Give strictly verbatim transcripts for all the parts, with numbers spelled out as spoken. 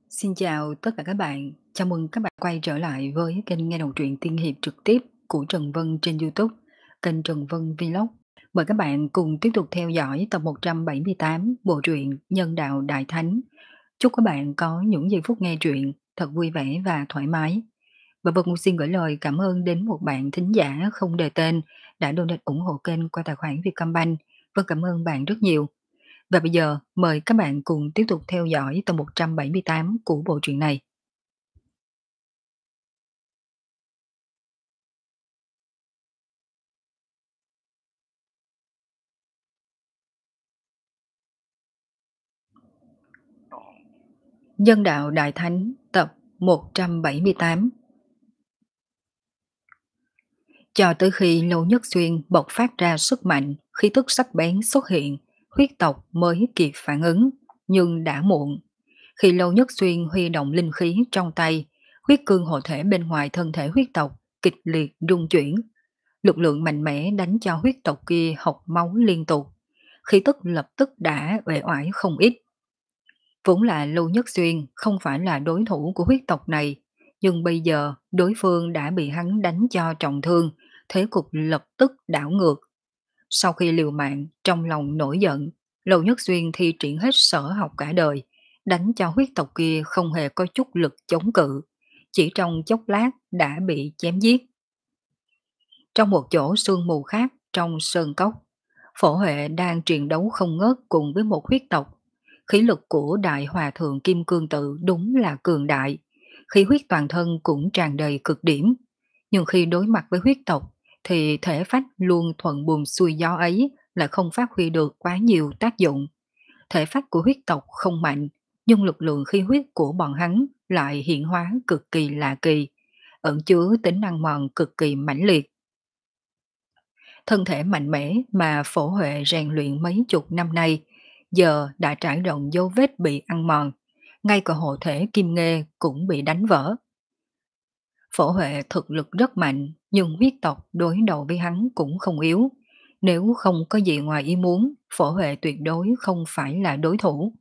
Xin chào tất cả các bạn, chào mừng các bạn quay trở lại với kênh nghe đọc truyện tiên hiệp trực tiếp của Trần Vân trên YouTube, kênh Trần Vân Vlog. Mời các bạn cùng tiếp tục theo dõi tập một trăm bảy mươi tám bộ truyện Nhân đạo Đại Thánh. Chúc các bạn có những giây phút nghe truyện thật vui vẻ và thoải mái. Và Vân xin gửi lời cảm ơn đến một bạn thính giả không đề tên đã donate ủng hộ kênh qua tài khoản Vietcombank. Vân cảm ơn bạn rất nhiều. Và bây giờ mời các bạn cùng tiếp tục theo dõi tập một trăm bảy mươi tám của bộ truyện này. Nhân đạo Đại Thánh tập một trăm bảy mươi tám. Cho tới khi Lô Nhất Xuyên bộc phát ra sức mạnh, khí tức sắc bén xuất hiện, huyết tộc mới kịp phản ứng, nhưng đã muộn. Khi Lô Nhất Xuyên huy động linh khí trong tay, huyết cương hộ thể bên ngoài thân thể huyết tộc kịch liệt rung chuyển. Lực lượng mạnh mẽ đánh cho huyết tộc kia hộc máu liên tục. Khí tức lập tức đã uể oải không ít. Vốn là Lưu Nhất Xuyên không phải là đối thủ của huyết tộc này, nhưng bây giờ đối phương đã bị hắn đánh cho trọng thương, thế cục lập tức đảo ngược. Sau khi liều mạng, trong lòng nổi giận, Lưu Nhất Xuyên thi triển hết sở học cả đời, đánh cho huyết tộc kia không hề có chút lực chống cự, chỉ trong chốc lát đã bị chém giết. Trong một chỗ sương mù khác trong sơn cốc, Phổ Huệ đang truyền đấu không ngớt cùng với một huyết tộc. Khí lực của Đại Hòa Thượng Kim Cương Tự đúng là cường đại, khí huyết toàn thân cũng tràn đầy cực điểm. Nhưng khi đối mặt với huyết tộc thì thể phách luôn thuận buồm xuôi gió ấy lại không phát huy được quá nhiều tác dụng. Thể phách của huyết tộc không mạnh, nhưng lực lượng khí huyết của bọn hắn lại hiện hóa cực kỳ lạ kỳ, ẩn chứa tính năng mòn cực kỳ mãnh liệt. Thân thể mạnh mẽ mà Phổ Huệ rèn luyện mấy chục năm nay, giờ đã trải rộng dấu vết bị ăn mòn, ngay cả hộ thể kim nghê cũng bị đánh vỡ. Phổ Huệ thực lực rất mạnh, nhưng huyết tộc đối đầu với hắn cũng không yếu. Nếu không có gì ngoài ý muốn, Phổ Huệ tuyệt đối không phải là đối thủ.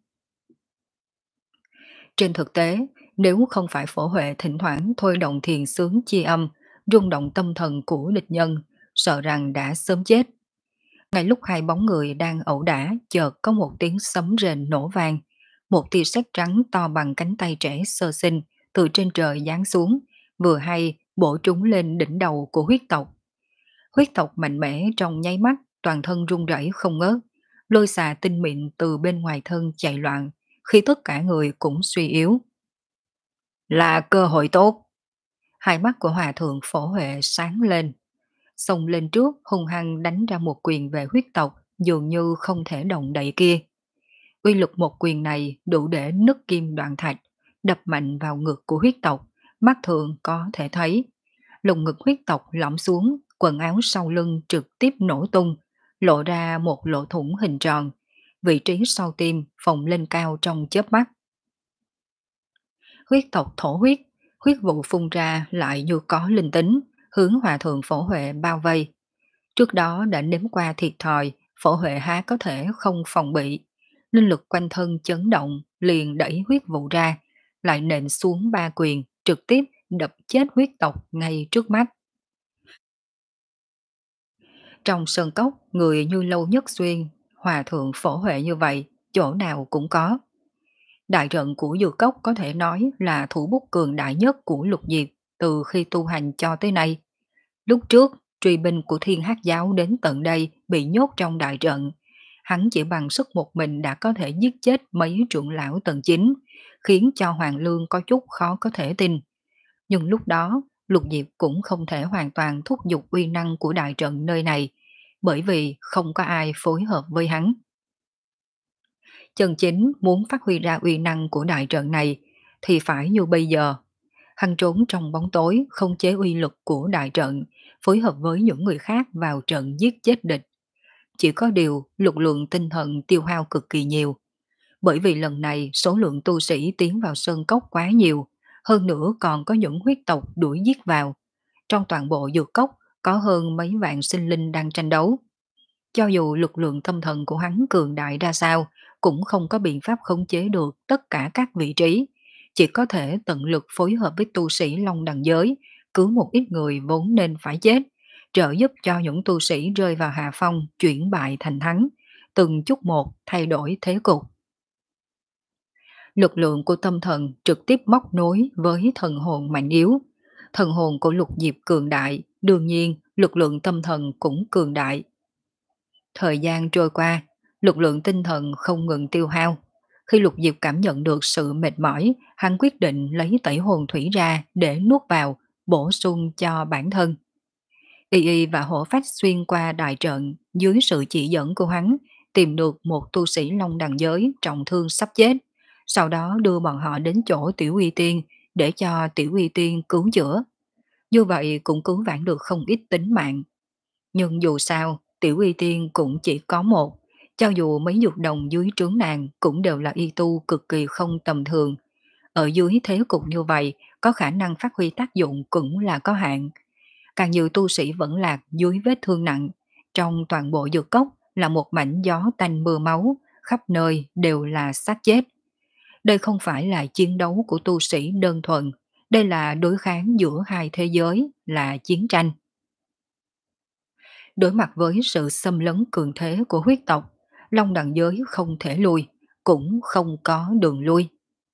Trên thực tế, nếu không phải Phổ Huệ thỉnh thoảng thôi động thiền sướng chi âm, rung động tâm thần của địch nhân, sợ rằng đã sớm chết. Ngay lúc hai bóng người đang ẩu đả, chợt có một tiếng sấm rền nổ vang. Một tia sét trắng to bằng cánh tay trẻ sơ sinh từ trên trời giáng xuống, vừa hay bổ trúng lên đỉnh đầu của huyết tộc. Huyết tộc mạnh mẽ trong nháy mắt, toàn thân run rẩy không ngớt, lôi xà tinh mịn từ bên ngoài thân chạy loạn, khi tất cả người cũng suy yếu. Là cơ hội tốt. Hai mắt của Hòa Thượng Phổ Huệ sáng lên, xông lên trước hung hăng đánh ra một quyền về huyết tộc dường như không thể động đậy kia. Uy lực một quyền này đủ để nứt kim đoạn thạch, đập mạnh vào ngực của huyết tộc, mắt thường có thể thấy. Lồng ngực huyết tộc lõm xuống, quần áo sau lưng trực tiếp nổ tung, lộ ra một lỗ thủng hình tròn, vị trí sau tim phồng lên cao trong chớp mắt. Huyết tộc thổ huyết, huyết vụ phun ra lại như có linh tính, hướng Hòa Thượng Phổ Huệ bao vây. Trước đó đã nếm qua thiệt thòi, Phổ Huệ há có thể không phòng bị. Linh lực quanh thân chấn động, liền đẩy huyết vụ ra, lại nện xuống ba quyền, trực tiếp đập chết huyết tộc ngay trước mắt. Trong sơn cốc, người như Lâu Nhất Xuyên, Hòa Thượng Phổ Huệ như vậy, chỗ nào cũng có. Đại trận của Dược Cốc có thể nói là thủ bút cường đại nhất của Lục Diệp từ khi tu hành cho tới nay. Lúc trước, truy binh của Thiên Hắc Giáo đến tận đây bị nhốt trong đại trận. Hắn chỉ bằng sức một mình đã có thể giết chết mấy trưởng lão tầng chín, khiến cho Hoàng Lương có chút khó có thể tin. Nhưng lúc đó, Lục Diệp cũng không thể hoàn toàn thúc giục uy năng của đại trận nơi này, bởi vì không có ai phối hợp với hắn. Chân chính muốn phát huy ra uy năng của đại trận này thì phải như bây giờ. Hắn trốn trong bóng tối không chế uy lực của đại trận, phối hợp với những người khác vào trận giết chết địch. Chỉ có điều lực lượng tinh thần tiêu hao cực kỳ nhiều. Bởi vì lần này số lượng tu sĩ tiến vào sơn cốc quá nhiều, hơn nữa còn có những huyết tộc đuổi giết vào. Trong toàn bộ dược cốc có hơn mấy vạn sinh linh đang tranh đấu. Cho dù lực lượng tâm thần của hắn cường đại ra sao, cũng không có biện pháp khống chế được tất cả các vị trí, chỉ có thể tận lực phối hợp với tu sĩ Long Đằng giới, cứu một ít người vốn nên phải chết, trợ giúp cho những tu sĩ rơi vào hạ phong chuyển bại thành thắng, từng chút một thay đổi thế cục. Lực lượng của tâm thần trực tiếp móc nối với thần hồn mạnh yếu. Thần hồn của Lục Diệp cường đại, đương nhiên lực lượng tâm thần cũng cường đại. Thời gian trôi qua, lực lượng tinh thần không ngừng tiêu hao. Khi Lục Diệp cảm nhận được sự mệt mỏi, hắn quyết định lấy tẩy hồn thủy ra để nuốt vào, bổ sung cho bản thân. Y Y và Hổ Phách xuyên qua đại trận, dưới sự chỉ dẫn của hắn, tìm được một tu sĩ Long Đằng giới trọng thương sắp chết, sau đó đưa bọn họ đến chỗ Tiểu Uy Tiên để cho Tiểu Uy Tiên cứu chữa. Như vậy cũng cứu vãn được không ít tính mạng. Nhưng dù sao, Tiểu Uy Tiên cũng chỉ có một, cho dù mấy dục đồng dưới trướng nàng cũng đều là y tu cực kỳ không tầm thường. Ở dưới thế cục như vậy, có khả năng phát huy tác dụng cũng là có hạn. Càng nhiều tu sĩ vẫn lạc dưới vết thương nặng, trong toàn bộ dược cốc là một mảnh gió tanh mưa máu, khắp nơi đều là xác chết. Đây không phải là chiến đấu của tu sĩ đơn thuần, đây là đối kháng giữa hai thế giới, là chiến tranh. Đối mặt với sự xâm lấn cường thế của huyết tộc, Long Đằng giới không thể lui, cũng không có đường lui.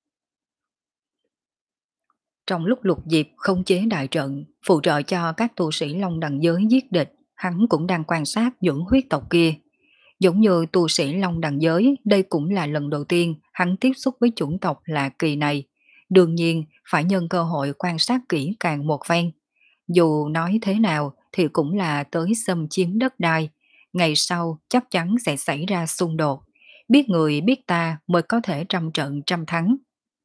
Trong lúc Lục Diệp không chế đại trận, phụ trợ cho các tu sĩ Long Đằng giới giết địch, hắn cũng đang quan sát những huyết tộc kia. Giống như tu sĩ Long Đằng giới, đây cũng là lần đầu tiên hắn tiếp xúc với chủng tộc lạ kỳ này. Đương nhiên, phải nhân cơ hội quan sát kỹ càng một phen. Dù nói thế nào thì cũng là tới xâm chiếm đất đai. Ngày sau chắc chắn sẽ xảy ra xung đột. Biết người biết ta mới có thể trăm trận trăm thắng.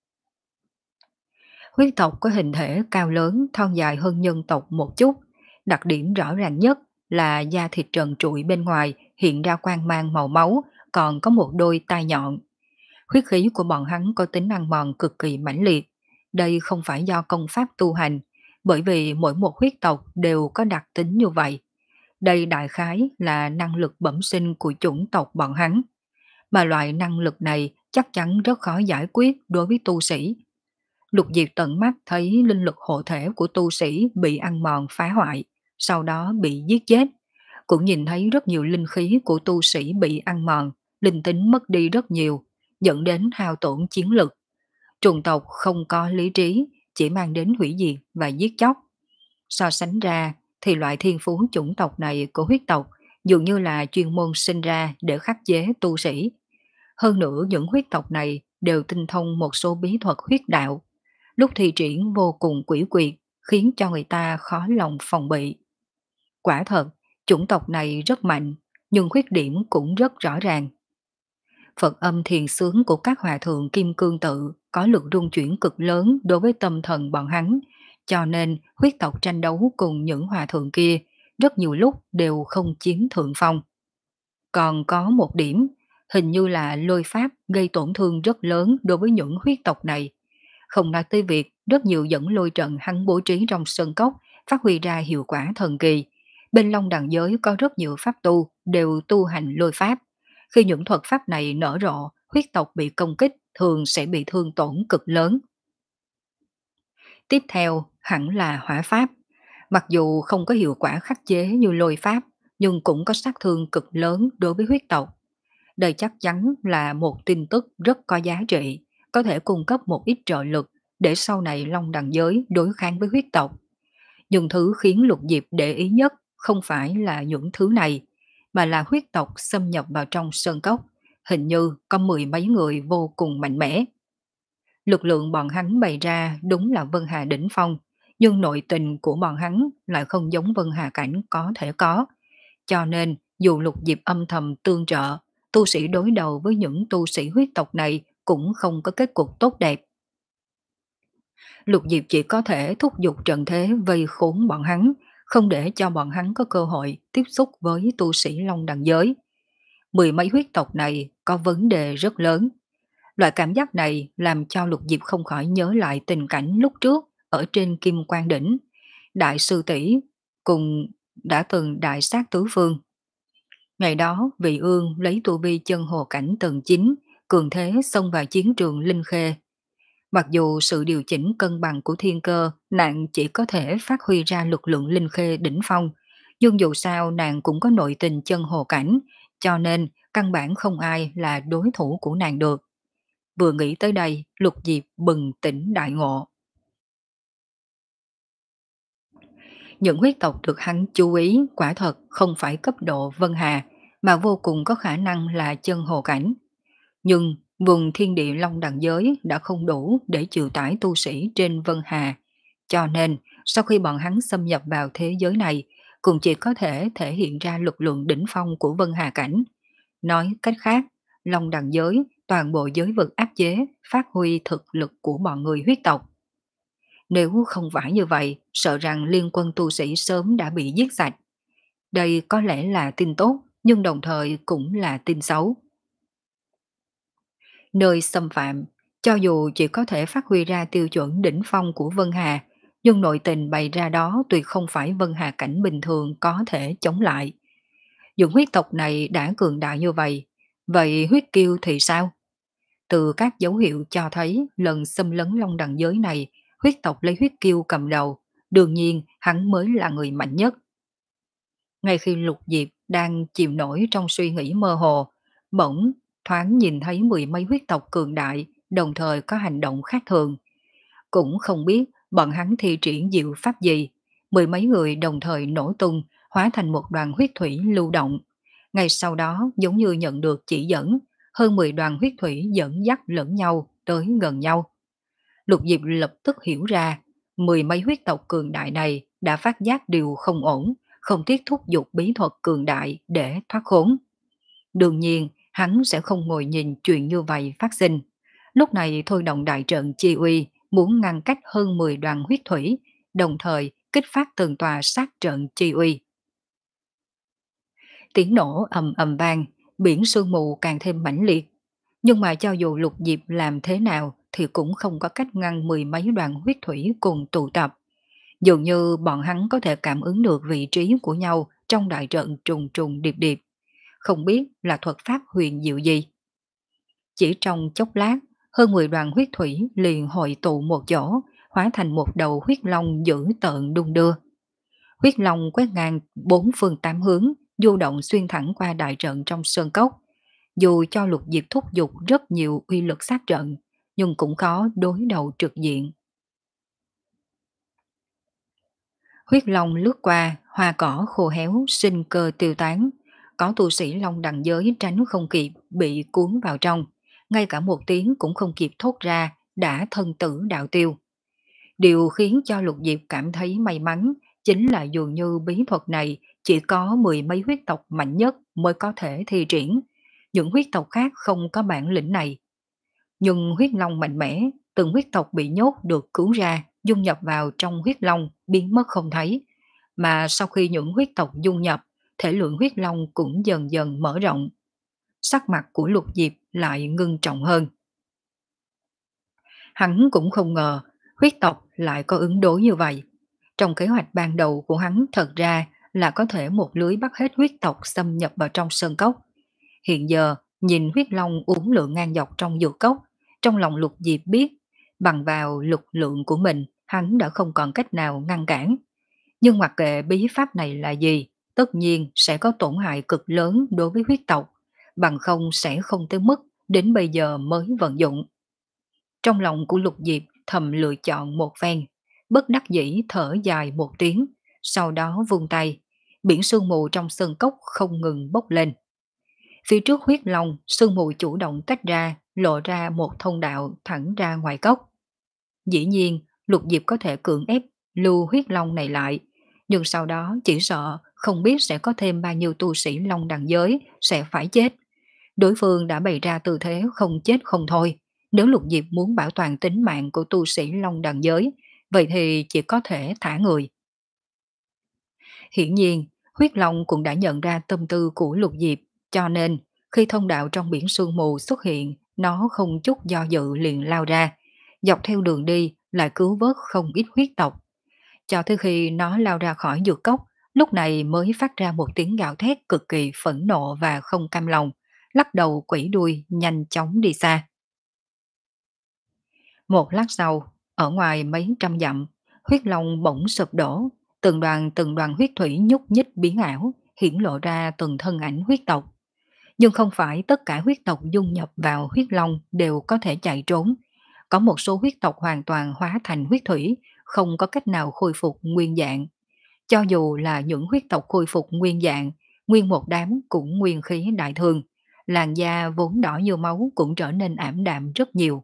Huyết tộc có hình thể cao lớn, thon dài hơn nhân tộc một chút. Đặc điểm rõ ràng nhất là da thịt trần trụi bên ngoài hiện ra quang mang màu máu, còn có một đôi tai nhọn. Huyết khí của bọn hắn có tính ăn mòn cực kỳ mãnh liệt. Đây không phải do công pháp tu hành, bởi vì mỗi một huyết tộc đều có đặc tính như vậy. Đây đại khái là năng lực bẩm sinh của chủng tộc bọn hắn. Mà loại năng lực này chắc chắn rất khó giải quyết đối với tu sĩ. Lục Diệp tận mắt thấy linh lực hộ thể của tu sĩ bị ăn mòn phá hoại, sau đó bị giết chết. Cũng nhìn thấy rất nhiều linh khí của tu sĩ bị ăn mòn, linh tính mất đi rất nhiều, dẫn đến hao tổn chiến lực. Trùng tộc không có lý trí, chỉ mang đến hủy diệt và giết chóc. So sánh ra thì loại thiên phú chủng tộc này của huyết tộc dường như là chuyên môn sinh ra để khắc chế tu sĩ. Hơn nữa những huyết tộc này đều tinh thông một số bí thuật huyết đạo. Lúc thi triển vô cùng quỷ quyệt, khiến cho người ta khó lòng phòng bị. Quả thật, chủng tộc này rất mạnh, nhưng khuyết điểm cũng rất rõ ràng. Phật âm thiền sướng của các hòa thượng Kim Cương Tự có lực rung chuyển cực lớn đối với tâm thần bọn hắn, cho nên huyết tộc tranh đấu cùng những hòa thượng kia rất nhiều lúc đều không chiếm thượng phong. Còn có một điểm, hình như là lôi pháp gây tổn thương rất lớn đối với những huyết tộc này. Không nói tới việc rất nhiều dẫn lôi trận hắn bố trí trong sơn cốc phát huy ra hiệu quả thần kỳ. Bên Long Đằng giới có rất nhiều pháp tu đều tu hành lôi pháp. Khi những thuật pháp này nở rộ, huyết tộc bị công kích thường sẽ bị thương tổn cực lớn. Tiếp theo hẳn là hỏa pháp. Mặc dù không có hiệu quả khắc chế như lôi pháp, nhưng cũng có sát thương cực lớn đối với huyết tộc. Đây chắc chắn là một tin tức rất có giá trị, có thể cung cấp một ít trợ lực để sau này Long Đằng giới đối kháng với huyết tộc. Nhưng thứ khiến Lục Diệp để ý nhất không phải là những thứ này, mà là huyết tộc xâm nhập vào trong sơn cốc, hình như có mười mấy người vô cùng mạnh mẽ. Lực lượng bọn hắn bày ra đúng là Vân Hà đỉnh phong, nhưng nội tình của bọn hắn lại không giống Vân Hà cảnh có thể có. Cho nên, dù Lục Diệp âm thầm tương trợ, tu sĩ đối đầu với những tu sĩ huyết tộc này cũng không có kết cục tốt đẹp. Lục Diệp chỉ có thể thúc giục trận thế vây khốn bọn hắn, không để cho bọn hắn có cơ hội tiếp xúc với tu sĩ Long Đằng giới. Mười mấy huyết tộc này có vấn đề rất lớn. Loại cảm giác này làm cho Lục Diệp không khỏi nhớ lại tình cảnh lúc trước ở trên Kim Quang Đỉnh. Đại sư tỷ cùng đã từng đại sát tứ phương. Ngày đó, Vị Ương lấy tu vi chân hồ cảnh tầng chín, cường thế xông vào chiến trường Linh Khê. Mặc dù sự điều chỉnh cân bằng của thiên cơ, nàng chỉ có thể phát huy ra lực lượng linh khê đỉnh phong, nhưng dù sao nàng cũng có nội tình chân hồ cảnh, cho nên căn bản không ai là đối thủ của nàng được. Vừa nghĩ tới đây, Lục Diệp bừng tỉnh đại ngộ. Những huyết tộc được hắn chú ý quả thật không phải cấp độ Vân Hà, mà vô cùng có khả năng là chân hồ cảnh. Nhưng vùng thiên địa long đẳng giới đã không đủ để chịu tải tu sĩ trên Vân Hà. Cho nên, sau khi bọn hắn xâm nhập vào thế giới này, cũng chỉ có thể thể hiện ra lực lượng đỉnh phong của Vân Hà cảnh. Nói cách khác, long đẳng giới, toàn bộ giới vực áp chế, phát huy thực lực của bọn người huyết tộc. Nếu không phải như vậy, sợ rằng liên quân tu sĩ sớm đã bị giết sạch. Đây có lẽ là tin tốt, nhưng đồng thời cũng là tin xấu. Nơi xâm phạm, cho dù chỉ có thể phát huy ra tiêu chuẩn đỉnh phong của Vân Hà, nhưng nội tình bày ra đó tuyệt không phải Vân Hà cảnh bình thường có thể chống lại. Những huyết tộc này đã cường đại như vậy, vậy huyết kiêu thì sao? Từ các dấu hiệu cho thấy lần xâm lấn long đẳng giới này, huyết tộc lấy huyết kiêu cầm đầu, đương nhiên hắn mới là người mạnh nhất. Ngay khi Lục Diệp đang chìm nổi trong suy nghĩ mơ hồ, bỗng thoáng nhìn thấy mười mấy huyết tộc cường đại, đồng thời có hành động khác thường. Cũng không biết bọn hắn thi triển diệu pháp gì, mười mấy người đồng thời nổ tung, hóa thành một đoàn huyết thủy lưu động. Ngay sau đó giống như nhận được chỉ dẫn, hơn mười đoàn huyết thủy dẫn dắt lẫn nhau tới gần nhau. Lục Diệp lập tức hiểu ra, mười mấy huyết tộc cường đại này đã phát giác điều không ổn, không tiếc thúc giục bí thuật cường đại để thoát khốn. Đương nhiên, hắn sẽ không ngồi nhìn chuyện như vậy phát sinh. Lúc này thôi động đại trận chi uy, muốn ngăn cách hơn mười đoàn huyết thủy, đồng thời kích phát từng tòa sát trận chi uy. Tiếng nổ ầm ầm vang, biển sương mù càng thêm mãnh liệt. Nhưng mà cho dù Lục Diệp làm thế nào thì cũng không có cách ngăn mười mấy đoàn huyết thủy cùng tụ tập. Dường như bọn hắn có thể cảm ứng được vị trí của nhau trong đại trận trùng trùng điệp điệp. Không biết là thuật pháp huyền diệu gì. Chỉ trong chốc lát, hơn mười đoàn huyết thủy liền hội tụ một chỗ, hóa thành một đầu huyết long dữ tợn đung đưa. Huyết long quét ngang bốn phương tám hướng, du động xuyên thẳng qua đại trận trong sơn cốc. Dù cho Lục Diệp thúc giục rất nhiều uy lực sát trận, nhưng cũng khó đối đầu trực diện. Huyết long lướt qua, hoa cỏ khô héo, sinh cơ tiêu tán. Có tu sĩ long đằng giới tránh không kịp, bị cuốn vào trong. Ngay cả một tiếng cũng không kịp thốt ra, đã thân tử đạo tiêu. Điều khiến cho Lục Diệp cảm thấy may mắn chính là dường như bí thuật này chỉ có mười mấy huyết tộc mạnh nhất mới có thể thi triển. Những huyết tộc khác không có bản lĩnh này. Nhưng huyết long mạnh mẽ, từng huyết tộc bị nhốt được cứu ra, dung nhập vào trong huyết long, biến mất không thấy. Mà sau khi những huyết tộc dung nhập, thể lượng huyết long cũng dần dần mở rộng. Sắc mặt của Lục Diệp lại ngưng trọng hơn. Hắn cũng không ngờ huyết tộc lại có ứng đối như vậy. Trong kế hoạch ban đầu của hắn thật ra là có thể một lưới bắt hết huyết tộc xâm nhập vào trong sơn cốc. Hiện giờ, nhìn huyết long uốn lượn ngang dọc trong dược cốc, trong lòng Lục Diệp biết, bằng vào lực lượng của mình, hắn đã không còn cách nào ngăn cản. Nhưng mặc kệ bí pháp này là gì, tất nhiên sẽ có tổn hại cực lớn đối với huyết tộc, bằng không sẽ không tới mức đến bây giờ mới vận dụng. Trong lòng của Lục Diệp thầm lựa chọn một phen, bất đắc dĩ thở dài một tiếng, sau đó vung tay, biển sương mù trong sơn cốc không ngừng bốc lên. Phía trước huyết long, sương mù chủ động tách ra, lộ ra một thông đạo thẳng ra ngoài cốc. Dĩ nhiên, Lục Diệp có thể cưỡng ép lưu huyết long này lại, nhưng sau đó chỉ sợ không biết sẽ có thêm bao nhiêu tu sĩ long đẳng giới sẽ phải chết. Đối phương đã bày ra tư thế không chết không thôi. Nếu Lục Diệp muốn bảo toàn tính mạng của tu sĩ long đẳng giới, vậy thì chỉ có thể thả người. Hiển nhiên, huyết long cũng đã nhận ra tâm tư của Lục Diệp, cho nên khi thông đạo trong biển sương mù xuất hiện, nó không chút do dự liền lao ra, dọc theo đường đi lại cứu vớt không ít huyết tộc. Cho tới khi nó lao ra khỏi dược cốc, lúc này mới phát ra một tiếng gào thét cực kỳ phẫn nộ và không cam lòng, lắc đầu quẩy đuôi nhanh chóng đi xa. Một lát sau, ở ngoài mấy trăm dặm, huyết long bỗng sụp đổ, từng đoàn từng đoàn huyết thủy nhúc nhích biến ảo, hiển lộ ra từng thân ảnh huyết tộc. Nhưng không phải tất cả huyết tộc dung nhập vào huyết long đều có thể chạy trốn. Có một số huyết tộc hoàn toàn hóa thành huyết thủy, không có cách nào khôi phục nguyên dạng. Cho dù là những huyết tộc khôi phục nguyên dạng, nguyên một đám cũng nguyên khí đại thương. Làn da vốn đỏ như máu cũng trở nên ảm đạm rất nhiều.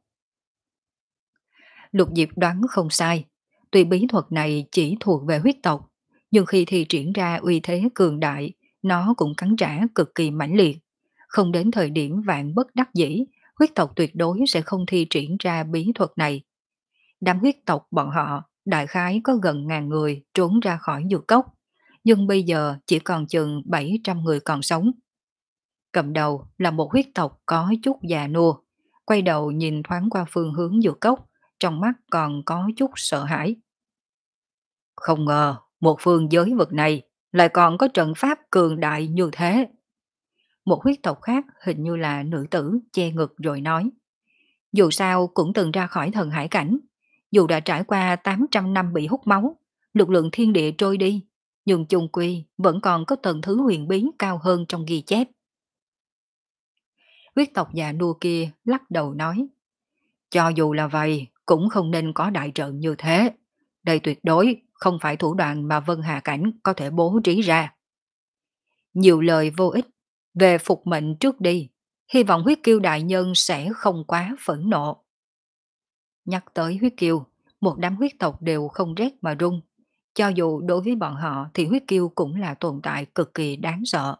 Lục Diệp đoán không sai, tuy bí thuật này chỉ thuộc về huyết tộc, nhưng khi thi triển ra uy thế cường đại, nó cũng cắn trả cực kỳ mãnh liệt. Không đến thời điểm vạn bất đắc dĩ, huyết tộc tuyệt đối sẽ không thi triển ra bí thuật này. Đám huyết tộc bọn họ đại khái có gần ngàn người trốn ra khỏi dược cốc, nhưng bây giờ chỉ còn chừng bảy trăm người còn sống. Cầm đầu là một huyết tộc có chút già nua, quay đầu nhìn thoáng qua phương hướng dược cốc, trong mắt còn có chút sợ hãi. Không ngờ, một phương giới vực này lại còn có trận pháp cường đại như thế. Một huyết tộc khác hình như là nữ tử che ngực rồi nói. Dù sao cũng từng ra khỏi thần hải cảnh, dù đã trải qua tám trăm năm bị hút máu, lực lượng thiên địa trôi đi, nhưng chung quy vẫn còn có tầng thứ huyền bí cao hơn trong ghi chép. Huyết tộc già nua kia lắc đầu nói. Cho dù là vậy, cũng không nên có đại trận như thế. Đây tuyệt đối không phải thủ đoạn mà Vân Hà Cảnh có thể bố trí ra. Nhiều lời vô ích, về phục mệnh trước đi, hy vọng huyết kiêu đại nhân sẽ không quá phẫn nộ. Nhắc tới huyết kiêu, một đám huyết tộc đều không rét mà run. Cho dù đối với bọn họ thì huyết kiêu cũng là tồn tại cực kỳ đáng sợ.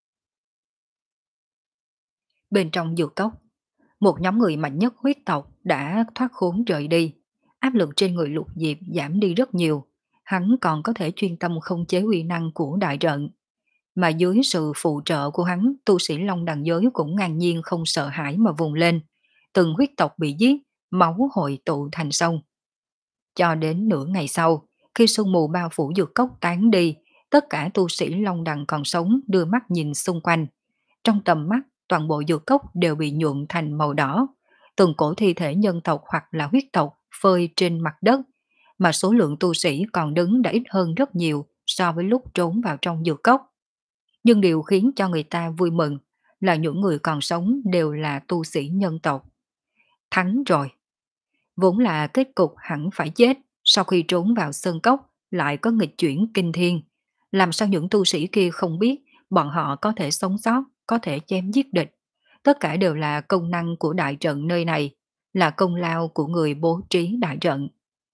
Bên trong dược cốc, một nhóm người mạnh nhất huyết tộc đã thoát khốn rời đi. Áp lực trên người Lục Diệp giảm đi rất nhiều. Hắn còn có thể chuyên tâm không chế uy năng của đại trận. Mà dưới sự phụ trợ của hắn, tu sĩ Long Đằng giới cũng ngang nhiên không sợ hãi mà vùng lên. Từng huyết tộc bị giết, máu hội tụ thành sông. Cho đến nửa ngày sau, khi sương mù bao phủ dược cốc tán đi, tất cả tu sĩ Long Đằng còn sống đưa mắt nhìn xung quanh. Trong tầm mắt, toàn bộ dược cốc đều bị nhuộm thành màu đỏ. Từng cổ thi thể nhân tộc hoặc là huyết tộc phơi trên mặt đất, mà số lượng tu sĩ còn đứng đã ít hơn rất nhiều so với lúc trốn vào trong dược cốc. Nhưng điều khiến cho người ta vui mừng là những người còn sống đều là tu sĩ nhân tộc. Thắng rồi. Vốn là kết cục hẳn phải chết, sau khi trốn vào sơn cốc lại có nghịch chuyển kinh thiên. Làm sao những tu sĩ kia không biết bọn họ có thể sống sót, có thể chém giết địch. Tất cả đều là công năng của đại trận nơi này, là công lao của người bố trí đại trận.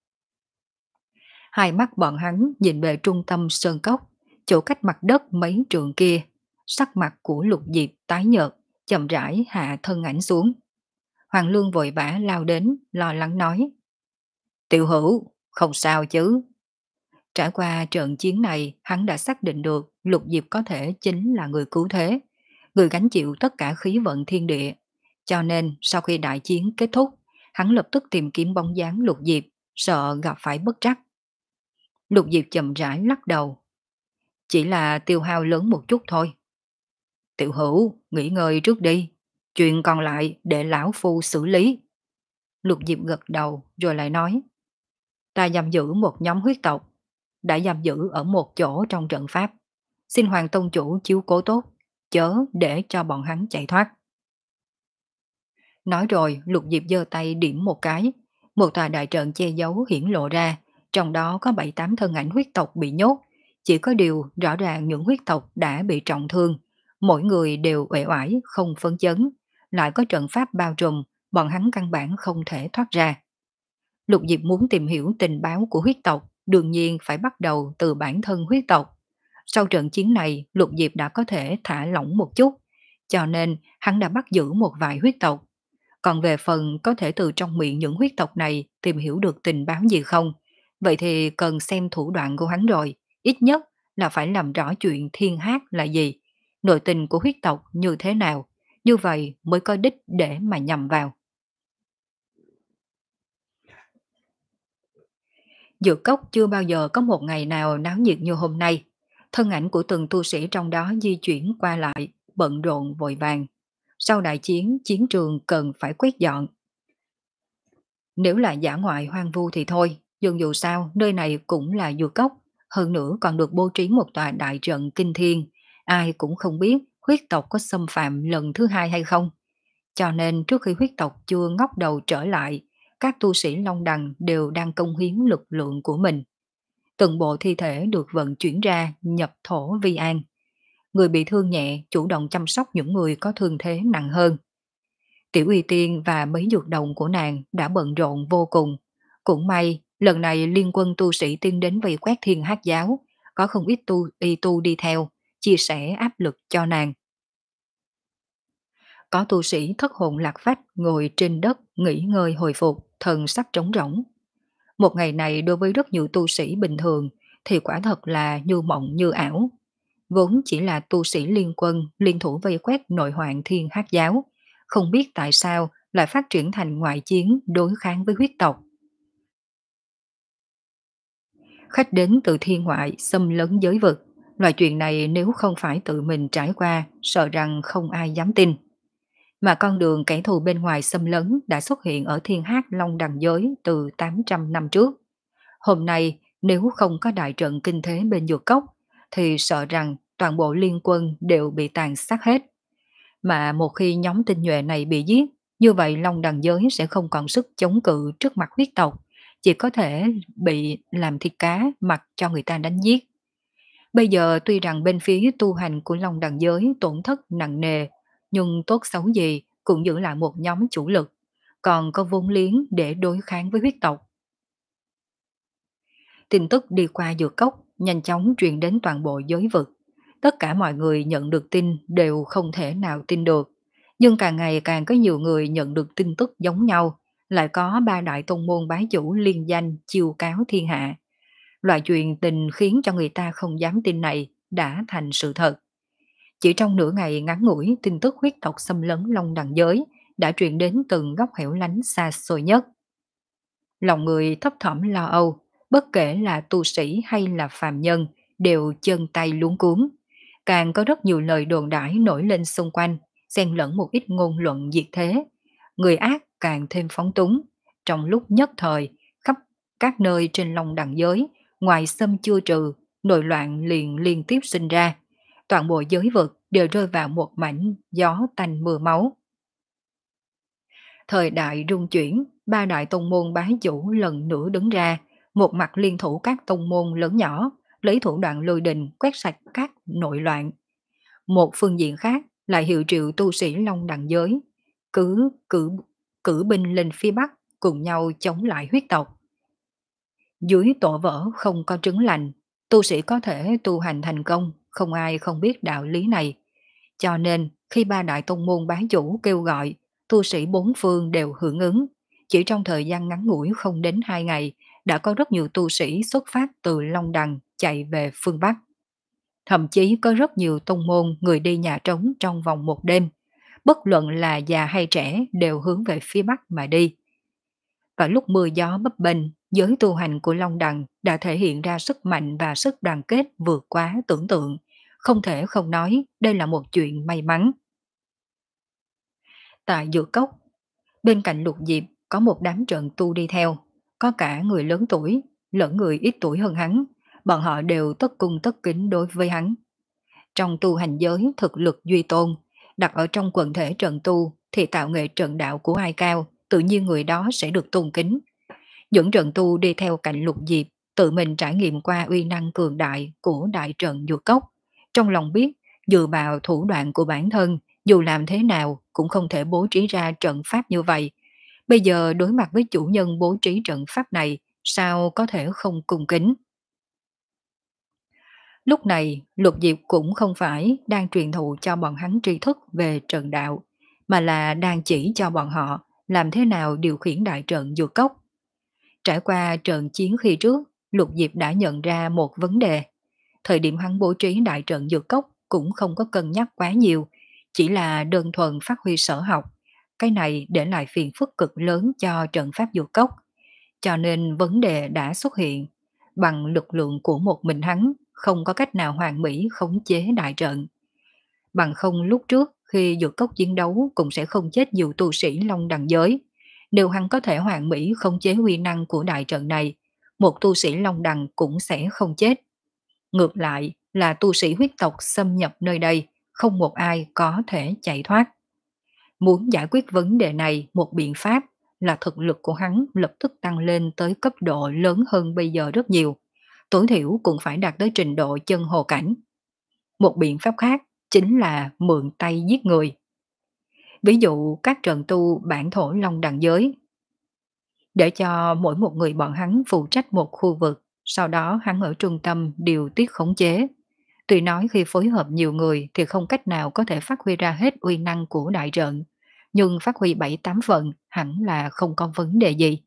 Hai mắt bọn hắn nhìn về trung tâm sơn cốc, chỗ cách mặt đất mấy trượng kia. Sắc mặt của Lục Diệp tái nhợt, chậm rãi hạ thân ảnh xuống. Hoàng Lương vội vã lao đến, lo lắng nói. Tiểu hữu, không sao chứ. Trải qua trận chiến này, hắn đã xác định được Lục Diệp có thể chính là người cứu thế, người gánh chịu tất cả khí vận thiên địa. Cho nên sau khi đại chiến kết thúc, hắn lập tức tìm kiếm bóng dáng Lục Diệp, sợ gặp phải bất trắc. Lục Diệp chậm rãi lắc đầu. Chỉ là tiêu hao lớn một chút thôi. Tiểu hữu, nghỉ ngơi trước đi. Chuyện còn lại để lão phu xử lý. Lục Diệp gật đầu rồi lại nói. Ta giam giữ một nhóm huyết tộc, đã giam giữ ở một chỗ trong trận pháp. Xin Hoàng Tông Chủ chiếu cố tốt, chớ để cho bọn hắn chạy thoát. Nói rồi Lục Diệp giơ tay điểm một cái, một tòa đại trận che giấu hiển lộ ra, trong đó có bảy tám thân ảnh huyết tộc bị nhốt. Chỉ có điều rõ ràng những huyết tộc đã bị trọng thương, mỗi người đều uể oải không phấn chấn, lại có trận pháp bao trùm, bọn hắn căn bản không thể thoát ra. Lục Diệp muốn tìm hiểu tình báo của huyết tộc, đương nhiên phải bắt đầu từ bản thân huyết tộc. Sau trận chiến này, Lục Diệp đã có thể thả lỏng một chút, cho nên hắn đã bắt giữ một vài huyết tộc. Còn về phần có thể từ trong miệng những huyết tộc này tìm hiểu được tình báo gì không, vậy thì cần xem thủ đoạn của hắn rồi, ít nhất là phải làm rõ chuyện thiên hát là gì, nội tình của huyết tộc như thế nào, như vậy mới có đích để mà nhằm vào. Dược cốc chưa bao giờ có một ngày nào náo nhiệt như hôm nay. Thân ảnh của từng tu sĩ trong đó di chuyển qua lại, bận rộn vội vàng. Sau đại chiến, chiến trường cần phải quét dọn. Nếu là dã ngoại hoang vu thì thôi, nhưng dù sao nơi này cũng là dược cốc, hơn nữa còn được bố trí một tòa đại trận kinh thiên, ai cũng không biết huyết tộc có xâm phạm lần thứ hai hay không. Cho nên trước khi huyết tộc chưa ngóc đầu trở lại, các tu sĩ Long Đằng đều đang công hiến lực lượng của mình. Từng bộ thi thể được vận chuyển ra nhập thổ vi an. Người bị thương nhẹ chủ động chăm sóc những người có thương thế nặng hơn. Tiểu Uy Tiên và mấy dược đồng của nàng đã bận rộn vô cùng. Cũng may, lần này liên quân tu sĩ tiên đến vây quét Thiên Hát giáo, có không ít tu y tu đi theo, chia sẻ áp lực cho nàng. Có tu sĩ thất hồn lạc phách ngồi trên đất nghỉ ngơi hồi phục, thần sắc trống rỗng. Một ngày này đối với rất nhiều tu sĩ bình thường thì quả thật là như mộng như ảo. Vốn chỉ là tu sĩ liên quân liên thủ vây quét nội hoạn Thiên Hát giáo, không biết tại sao lại phát triển thành ngoại chiến đối kháng với huyết tộc. Khách đến từ thiên ngoại xâm lấn giới vực, loại chuyện này nếu không phải tự mình trải qua, sợ rằng không ai dám tin. Mà con đường kẻ thù bên ngoài xâm lấn đã xuất hiện ở Thiên Hát Long Đằng giới từ tám trăm năm trước. Hôm nay nếu không có đại trận kinh thế bên dược cốc thì sợ rằng toàn bộ liên quân đều bị tàn sát hết. Mà một khi nhóm tinh nhuệ này bị giết, như vậy Long Đằng giới sẽ không còn sức chống cự trước mặt huyết tộc, chỉ có thể bị làm thịt cá mặc cho người ta đánh giết. Bây giờ tuy rằng bên phía tu hành của Long Đằng giới tổn thất nặng nề, nhưng tốt xấu gì cũng giữ lại một nhóm chủ lực, còn có vốn liếng để đối kháng với huyết tộc. Tin tức đi qua dược cốc nhanh chóng truyền đến toàn bộ giới vực. Tất cả mọi người nhận được tin đều không thể nào tin được. Nhưng càng ngày càng có nhiều người nhận được tin tức giống nhau, lại có ba đại tông môn bái chủ liên danh chiêu cáo thiên hạ. Loại chuyện tình khiến cho người ta không dám tin này đã thành sự thật. Chỉ trong nửa ngày ngắn ngủi, tin tức huyết tộc xâm lấn Long Đằng giới đã truyền đến từng góc hẻo lánh xa xôi nhất. Lòng người thấp thỏm lo âu, bất kể là tu sĩ hay là phàm nhân, đều chân tay luống cuống. Càng có rất nhiều lời đồn đãi nổi lên xung quanh, xen lẫn một ít ngôn luận diệt thế. Người ác càng thêm phóng túng. Trong lúc nhất thời, khắp các nơi trên Long Đằng giới, ngoài xâm chưa trừ, nội loạn liền liên tiếp sinh ra. Toàn bộ giới vực đều rơi vào một mảnh gió tanh mưa máu. Thời đại rung chuyển, ba đại tông môn bái chủ lần nữa đứng ra, một mặt liên thủ các tông môn lớn nhỏ, lấy thủ đoạn lôi đình quét sạch các nội loạn. Một phương diện khác lại hiệu triệu tu sĩ Long Đằng giới, cứ cử, cử binh lên phía Bắc cùng nhau chống lại huyết tộc. Dưới tổ vỡ không có trứng lành, tu sĩ có thể tu hành thành công, không ai không biết đạo lý này. Cho nên khi ba đại tông môn bái chủ kêu gọi, tu sĩ bốn phương đều hưởng ứng. Chỉ trong thời gian ngắn ngủi không đến hai ngày, đã có rất nhiều tu sĩ xuất phát từ Long Đằng chạy về phương Bắc. Thậm chí có rất nhiều tông môn người đi nhà trống trong vòng một đêm. Bất luận là già hay trẻ đều hướng về phía Bắc mà đi. Và lúc mưa gió bấp bênh, giới tu hành của Long Đằng đã thể hiện ra sức mạnh và sức đoàn kết vượt quá tưởng tượng. Không thể không nói đây là một chuyện may mắn. Tại Dược Cốc, bên cạnh Lục Diệp có một đám trận tu đi theo, có cả người lớn tuổi, lẫn người ít tuổi hơn hắn, bọn họ đều tất cung tất kính đối với hắn. Trong tu hành giới thực lực duy tôn, đặt ở trong quần thể trận tu thì tạo nghệ trận đạo của ai cao, tự nhiên người đó sẽ được tôn kính. Những trận tu đi theo cạnh Lục Diệp, tự mình trải nghiệm qua uy năng cường đại của đại trận Dược Cốc, trong lòng biết dựa vào thủ đoạn của bản thân, dù làm thế nào cũng không thể bố trí ra trận pháp như vậy. Bây giờ đối mặt với chủ nhân bố trí trận pháp này, sao có thể không cung kính? Lúc này, Lục Diệp cũng không phải đang truyền thụ cho bọn hắn tri thức về trận đạo, mà là đang chỉ cho bọn họ làm thế nào điều khiển đại trận Dược Cốc. Trải qua trận chiến khi trước, Lục Diệp đã nhận ra một vấn đề. Thời điểm hắn bố trí đại trận Dược Cốc cũng không có cân nhắc quá nhiều, chỉ là đơn thuần phát huy sở học. Cái này để lại phiền phức cực lớn cho trận pháp Dược Cốc. Cho nên vấn đề đã xuất hiện. Bằng lực lượng của một mình hắn, không có cách nào hoàn mỹ khống chế đại trận. Bằng không lúc trước khi Dược Cốc chiến đấu cũng sẽ không chết nhiều tu sĩ Long Đằng giới. Nếu hắn có thể hoàn mỹ khống chế uy năng của đại trận này, một tu sĩ Long Đằng cũng sẽ không chết. Ngược lại là tu sĩ huyết tộc xâm nhập nơi đây, không một ai có thể chạy thoát. Muốn giải quyết vấn đề này, một biện pháp là thực lực của hắn lập tức tăng lên tới cấp độ lớn hơn bây giờ rất nhiều. Tối thiểu cũng phải đạt tới trình độ chân hồ cảnh. Một biện pháp khác chính là mượn tay giết người. Ví dụ các trận tu bản thổ Long Đằng giới, để cho mỗi một người bọn hắn phụ trách một khu vực, sau đó hắn ở trung tâm điều tiết khống chế. Tuy nói khi phối hợp nhiều người thì không cách nào có thể phát huy ra hết uy năng của đại trận, nhưng phát huy bảy tám phần hẳn là không có vấn đề gì.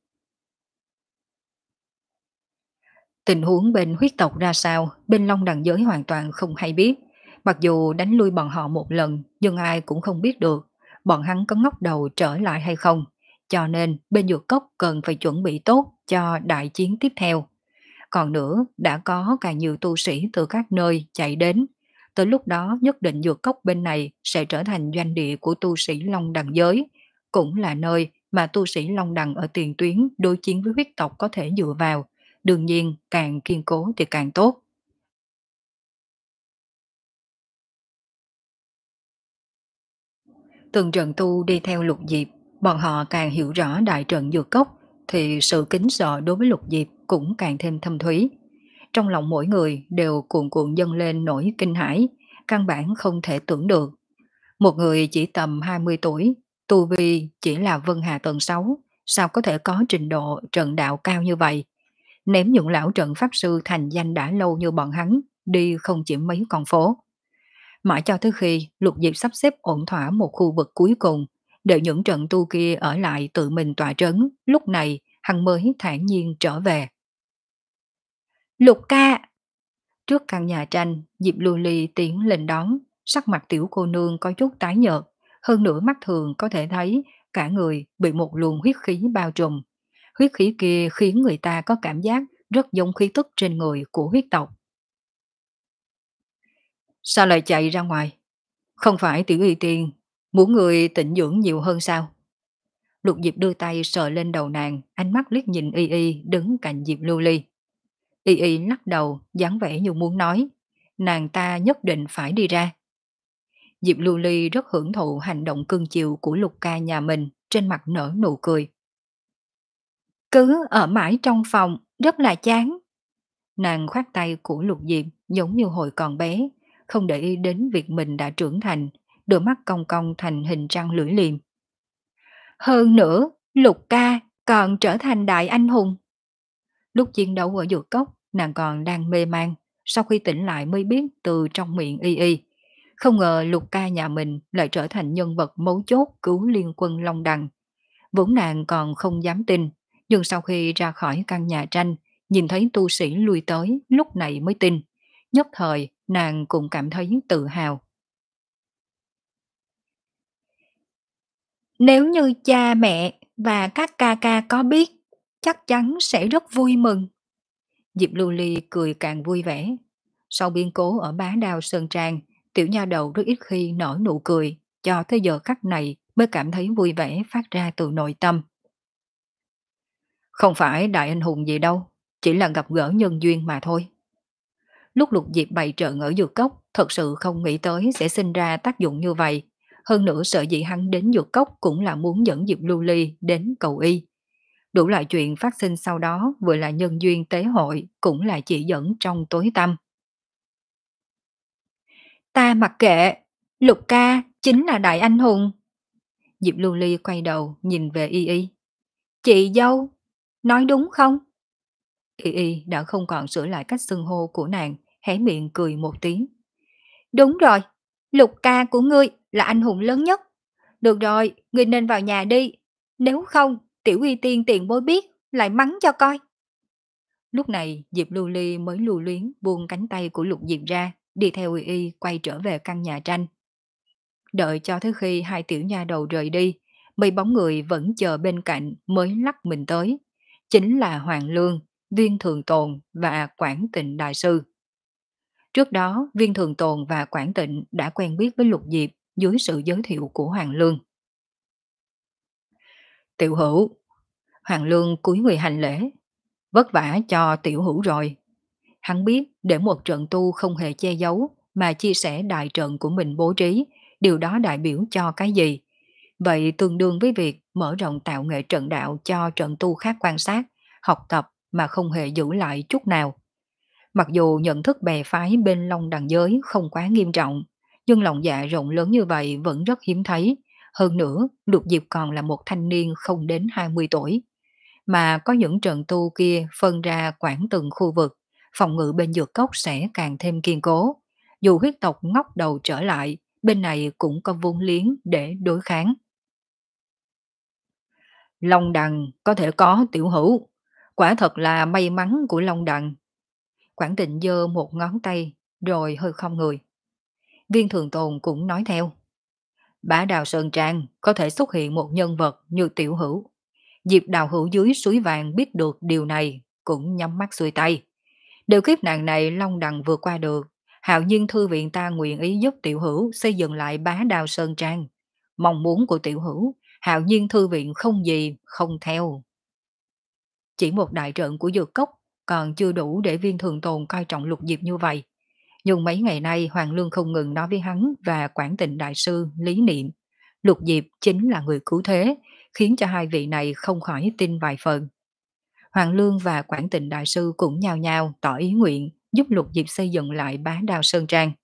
Tình huống bên huyết tộc ra sao, bên Long Đằng giới hoàn toàn không hay biết. Mặc dù đánh lui bọn họ một lần, nhưng ai cũng không biết được bọn hắn có ngóc đầu trở lại hay không. Cho nên bên dược cốc cần phải chuẩn bị tốt cho đại chiến tiếp theo. Còn nữa, đã có càng nhiều tu sĩ từ các nơi chạy đến. Tới lúc đó nhất định dược cốc bên này sẽ trở thành doanh địa của tu sĩ Long Đằng giới, cũng là nơi mà tu sĩ Long Đằng ở tiền tuyến đối chiến với huyết tộc có thể dựa vào. Đương nhiên, càng kiên cố thì càng tốt. Từng trận tu đi theo Lục Diệp, bọn họ càng hiểu rõ đại trận dược cốc, thì sự kính sợ đối với Lục Diệp cũng càng thêm thâm thúy. Trong lòng mỗi người đều cuồn cuộn dâng lên nỗi kinh hãi, căn bản không thể tưởng được. Một người chỉ tầm hai mươi tuổi, tu vi chỉ là Vân Hà tầng sáu, sao có thể có trình độ trận đạo cao như vậy? Ném những lão trận pháp sư thành danh đã lâu như bọn hắn, đi không chỉ mấy con phố. Mãi cho tới khi Lục Diệp sắp xếp ổn thỏa một khu vực cuối cùng, để những trận tu kia ở lại tự mình tọa trấn, lúc này hắn mới thản nhiên trở về. Lục ca! Trước căn nhà tranh, Diệp Lưu Ly tiến lên đón, sắc mặt tiểu cô nương có chút tái nhợt, hơn nữa mắt thường có thể thấy cả người bị một luồng huyết khí bao trùm. Huyết khí kia khiến người ta có cảm giác rất giống khí tức trên người của huyết tộc. Sao lại chạy ra ngoài? Không phải tiểu y tiên, muốn người tịnh dưỡng nhiều hơn sao? Lục Diệp đưa tay sờ lên đầu nàng, ánh mắt liếc nhìn Y Y đứng cạnh Diệp Lưu Ly. Y Y lắc đầu, dáng vẻ như muốn nói, nàng ta nhất định phải đi ra. Diệp Lưu Ly rất hưởng thụ hành động cưng chiều của Lục ca nhà mình, trên mặt nở nụ cười. Cứ ở mãi trong phòng, rất là chán. Nàng khoát tay của Lục Diệp giống như hồi còn bé, không để ý đến việc mình đã trưởng thành, đôi mắt cong cong thành hình trăng lưỡi liềm. Hơn nữa, Lục ca còn trở thành đại anh hùng. Lúc chiến đấu ở dược cốc, nàng còn đang mê man, sau khi tỉnh lại mới biết từ trong miệng Y Y. Không ngờ Lục ca nhà mình lại trở thành nhân vật mấu chốt cứu liên quân Long Đằng. Vốn nàng còn không dám tin, nhưng sau khi ra khỏi căn nhà tranh, nhìn thấy tu sĩ lui tới, lúc này mới tin. Nhất thời, nàng cũng cảm thấy tự hào. Nếu như cha mẹ và các ca ca có biết, chắc chắn sẽ rất vui mừng. Diệp Lưu Ly cười càng vui vẻ. Sau biến cố ở Bá Đao Sơn Trang, tiểu nha đầu rất ít khi nở nụ cười, cho tới giờ khắc này mới cảm thấy vui vẻ phát ra từ nội tâm. Không phải đại anh hùng gì đâu, chỉ là gặp gỡ nhân duyên mà thôi. Lúc Lục Diệp bày trận ở dược cốc, thật sự không nghĩ tới sẽ sinh ra tác dụng như vậy. Hơn nữa sợ dĩ hắn đến dược cốc cũng là muốn dẫn Diệp Lưu Ly đến cầu y. Đủ loại chuyện phát sinh sau đó vừa là nhân duyên tế hội, cũng là chỉ dẫn trong tối tâm. Ta mặc kệ, Lục ca chính là đại anh hùng. Diệp Lưu Ly quay đầu nhìn về Y Y. Chị dâu, nói đúng không? Y Y đã không còn sửa lại cách xưng hô của nàng, hé miệng cười một tiếng. Đúng rồi, Lục ca của ngươi là anh hùng lớn nhất. Được rồi, ngươi nên vào nhà đi. Nếu không, tiểu uy tiên tiền bối biết, lại mắng cho coi. Lúc này, Diệp Lưu Ly mới lưu luyến buông cánh tay của Lục Diệp ra, đi theo Y Y quay trở về căn nhà tranh. Đợi cho tới khi hai tiểu nha đầu rời đi, mấy bóng người vẫn chờ bên cạnh mới lắc mình tới. Chính là Hoàng Lương, Viên Thường Tồn và Quảng Tịnh Đại Sư. Trước đó, Viên Thường Tồn và Quảng Tịnh đã quen biết với Lục Diệp dưới sự giới thiệu của Hoàng Lương. Tiểu Hữu. Hoàng Lương cúi người hành lễ. Vất vả cho Tiểu Hữu rồi. Hắn biết để một trận tu không hề che giấu mà chia sẻ đại trận của mình bố trí, điều đó đại biểu cho cái gì? Vậy tương đương với việc mở rộng tạo nghệ trận đạo cho trận tu khác quan sát, học tập mà không hề giữ lại chút nào. Mặc dù nhận thức bè phái bên Long Đằng giới không quá nghiêm trọng, nhưng lòng dạ rộng lớn như vậy vẫn rất hiếm thấy. Hơn nữa, Lục Diệp còn là một thanh niên không đến hai mươi tuổi. Mà có những trận tu kia phân ra quản từng khu vực, phòng ngự bên dược cốc sẽ càng thêm kiên cố. Dù huyết tộc ngóc đầu trở lại, bên này cũng có vốn liếng để đối kháng. Long Đằng có thể có Tiểu Hữu, quả thật là may mắn của Long Đằng. Quảng Tịnh giơ một ngón tay, rồi hơi không người. Viên Thường Tồn cũng nói theo. Bá Đào Sơn Trang có thể xuất hiện một nhân vật như Tiểu Hữu. Diệp Đào Hữu dưới suối vàng biết được điều này, cũng nhắm mắt xuôi tay. Đều kiếp nạn này Long Đằng vượt qua được, hạo nhiên thư viện ta nguyện ý giúp Tiểu Hữu xây dựng lại Bá Đào Sơn Trang. Mong muốn của Tiểu Hữu, hạo nhiên thư viện không gì, không theo. Chỉ một đại trận của dược cốc còn chưa đủ để Viên Thường Tồn coi trọng Lục Diệp như vậy. Nhưng mấy ngày nay Hoàng Lương không ngừng nói với hắn và Quảng Tịnh Đại Sư lý niệm. Lục Diệp chính là người cứu thế, khiến cho hai vị này không khỏi tin vài phần. Hoàng Lương và Quảng Tịnh Đại Sư cũng nhao nhao tỏ ý nguyện giúp Lục Diệp xây dựng lại Bá Đao Sơn Trang.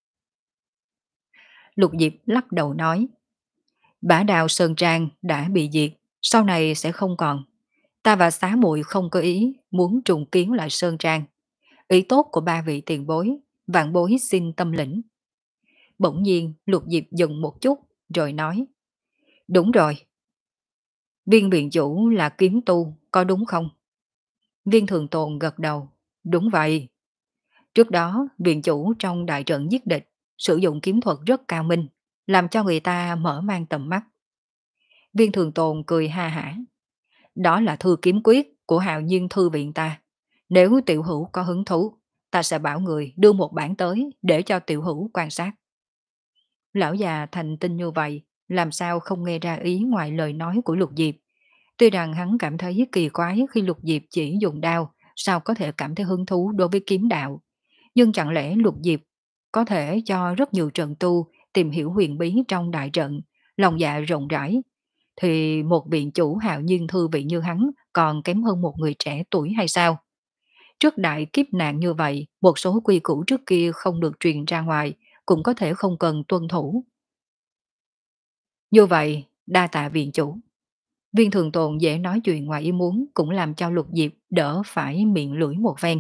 Lục Diệp lắc đầu nói, Bá Đao Sơn Trang đã bị diệt, sau này sẽ không còn. Ta và xá muội không có ý muốn trùng kiến lại Sơn Trang. Ý tốt của ba vị tiền bối, vạn bối xin tâm lĩnh. Bỗng nhiên Lục Diệp dừng một chút rồi nói, đúng rồi. Viên viện chủ là kiếm tu, có đúng không? Viên Thường Tồn gật đầu, đúng vậy. Trước đó, viện chủ trong đại trận giết địch, sử dụng kiếm thuật rất cao minh, làm cho người ta mở mang tầm mắt. Viên Thường Tồn cười ha hả. Đó là thư kiếm quyết của hạo nhiên thư viện ta. Nếu Tiểu Hữu có hứng thú, ta sẽ bảo người đưa một bản tới để cho Tiểu Hữu quan sát. Lão già thành tinh như vậy, làm sao không nghe ra ý ngoài lời nói của Lục Diệp. Tuy rằng hắn cảm thấy kỳ quái khi Lục Diệp chỉ dùng đao, sao có thể cảm thấy hứng thú đối với kiếm đạo. Nhưng chẳng lẽ Lục Diệp có thể cho rất nhiều trận tu tìm hiểu huyền bí trong đại trận, lòng dạ rộng rãi, thì một viện chủ hạo nhiên thư vị như hắn còn kém hơn một người trẻ tuổi hay sao? Trước đại kiếp nạn như vậy, một số quy củ trước kia không được truyền ra ngoài, cũng có thể không cần tuân thủ. Như vậy, đa tạ viện chủ. Viên Thường Tồn dễ nói chuyện ngoài ý muốn cũng làm cho Lục Diệp đỡ phải miệng lưỡi một ven.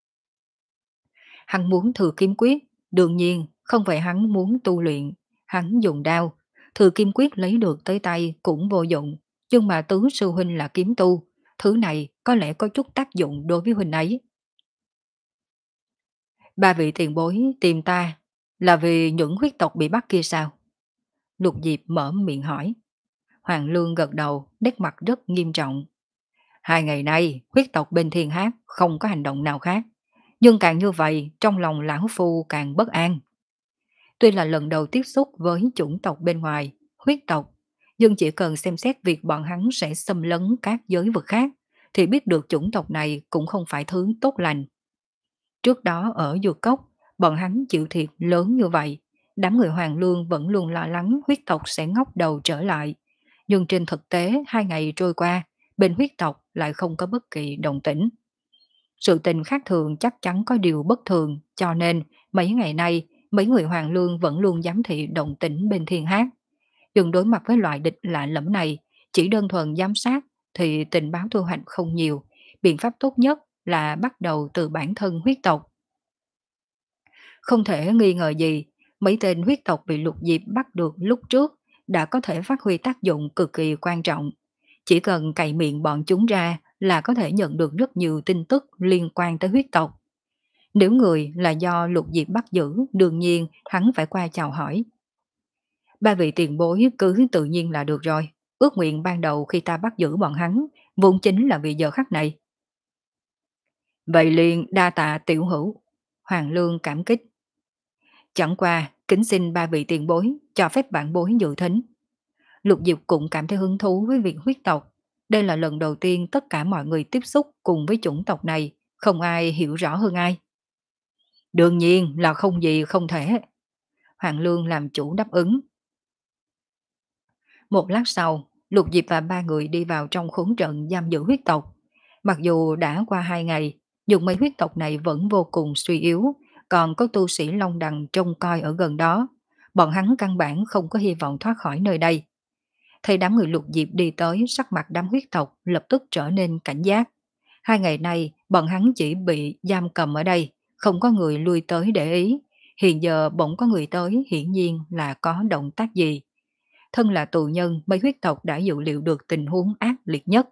Hắn muốn thừa kiếm quyết, đương nhiên không phải hắn muốn tu luyện, hắn dùng đao, thừa kim quyết lấy được tới tay cũng vô dụng, nhưng mà tứ sư huynh là kiếm tu, thứ này có lẽ có chút tác dụng đối với huynh ấy. Ba vị tiền bối tìm ta là vì những huyết tộc bị bắt kia sao? Lục Diệp mở miệng hỏi. Hoàng Lương gật đầu, nét mặt rất nghiêm trọng. Hai ngày nay, huyết tộc bên Thiên Hát không có hành động nào khác. Nhưng càng như vậy, trong lòng lão phu càng bất an. Tuy là lần đầu tiếp xúc với chủng tộc bên ngoài, huyết tộc, nhưng chỉ cần xem xét việc bọn hắn sẽ xâm lấn các giới vực khác, thì biết được chủng tộc này cũng không phải thứ tốt lành. Trước đó ở Dược Cốc, bọn hắn chịu thiệt lớn như vậy, đám người Hoàng Lương vẫn luôn lo lắng huyết tộc sẽ ngóc đầu trở lại. Nhưng trên thực tế, hai ngày trôi qua, bên huyết tộc lại không có bất kỳ động tĩnh. Sự tình khác thường chắc chắn có điều bất thường, cho nên mấy ngày nay mấy người Hoàng Lương vẫn luôn giám thị động tĩnh bên Thiên Hát. Nhưng đối mặt với loại địch lạ lẫm này, chỉ đơn thuần giám sát thì tình báo thu hoạch không nhiều. Biện pháp tốt nhất là bắt đầu từ bản thân huyết tộc. Không thể nghi ngờ gì, mấy tên huyết tộc bị Lục Diệp bắt được lúc trước đã có thể phát huy tác dụng cực kỳ quan trọng. Chỉ cần cày miệng bọn chúng ra là có thể nhận được rất nhiều tin tức liên quan tới huyết tộc. Nếu người là do Lục Diệp bắt giữ, đương nhiên hắn phải qua chào hỏi. Ba vị tiền bối cứ tự nhiên là được rồi. Ước nguyện ban đầu khi ta bắt giữ bọn hắn, vốn chính là vì giờ khắc này. Vậy liền đa tạ tiểu hữu. Hoàng Lương cảm kích. Chẳng qua, kính xin ba vị tiền bối cho phép bạn bối dự thính. Lục Diệp cũng cảm thấy hứng thú với việc huyết tộc. Đây là lần đầu tiên tất cả mọi người tiếp xúc cùng với chủng tộc này, không ai hiểu rõ hơn ai. Đương nhiên là không gì không thể. Hoàng Lương làm chủ đáp ứng. Một lát sau, Lục Diệp và ba người đi vào trong khốn trận giam giữ huyết tộc. Mặc dù đã qua hai ngày, nhưng mấy huyết tộc này vẫn vô cùng suy yếu, còn có tu sĩ Long Đằng trông coi ở gần đó. Bọn hắn căn bản không có hy vọng thoát khỏi nơi đây. Thấy đám người Lục Diệp đi tới, sắc mặt đám huyết tộc lập tức trở nên cảnh giác. Hai ngày nay, bọn hắn chỉ bị giam cầm ở đây, không có người lui tới để ý. Hiện giờ bỗng có người tới, hiển nhiên là có động tác gì. Thân là tù nhân, mấy huyết tộc đã dự liệu được tình huống ác liệt nhất.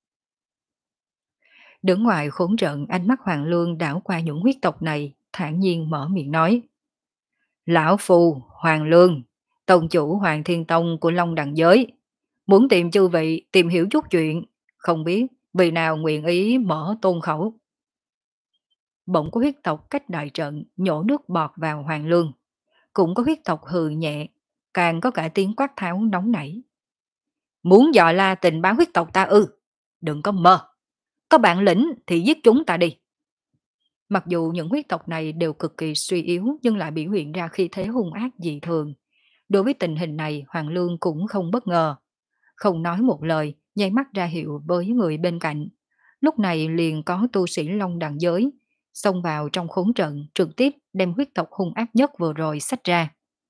Đứng ngoài khốn trận, ánh mắt Hoàng Lương đảo qua những huyết tộc này, thản nhiên mở miệng nói. Lão Phu, Hoàng Lương, tông chủ Hoàng Thiên Tông của Long Đằng Giới. Muốn tìm chư vị, tìm hiểu chút chuyện, không biết vị nào nguyện ý mở tôn khẩu. Bỗng có huyết tộc cách đại trận nhổ nước bọt vào Hoàng Lương. Cũng có huyết tộc hừ nhẹ, càng có cả tiếng quát tháo nóng nảy. Muốn dò la tình báo huyết tộc ta ư? Đừng có mơ. Có bản lĩnh thì giết chúng ta đi. Mặc dù những huyết tộc này đều cực kỳ suy yếu nhưng lại biểu hiện ra khí thế hung ác dị thường. Đối với tình hình này, Hoàng Lương cũng không bất ngờ. Không nói một lời, nháy mắt ra hiệu với người bên cạnh. Lúc này liền có tu sĩ Long Đằng Giới xông vào trong khốn trận, trực tiếp đem huyết tộc hung ác nhất vừa rồi xách ra.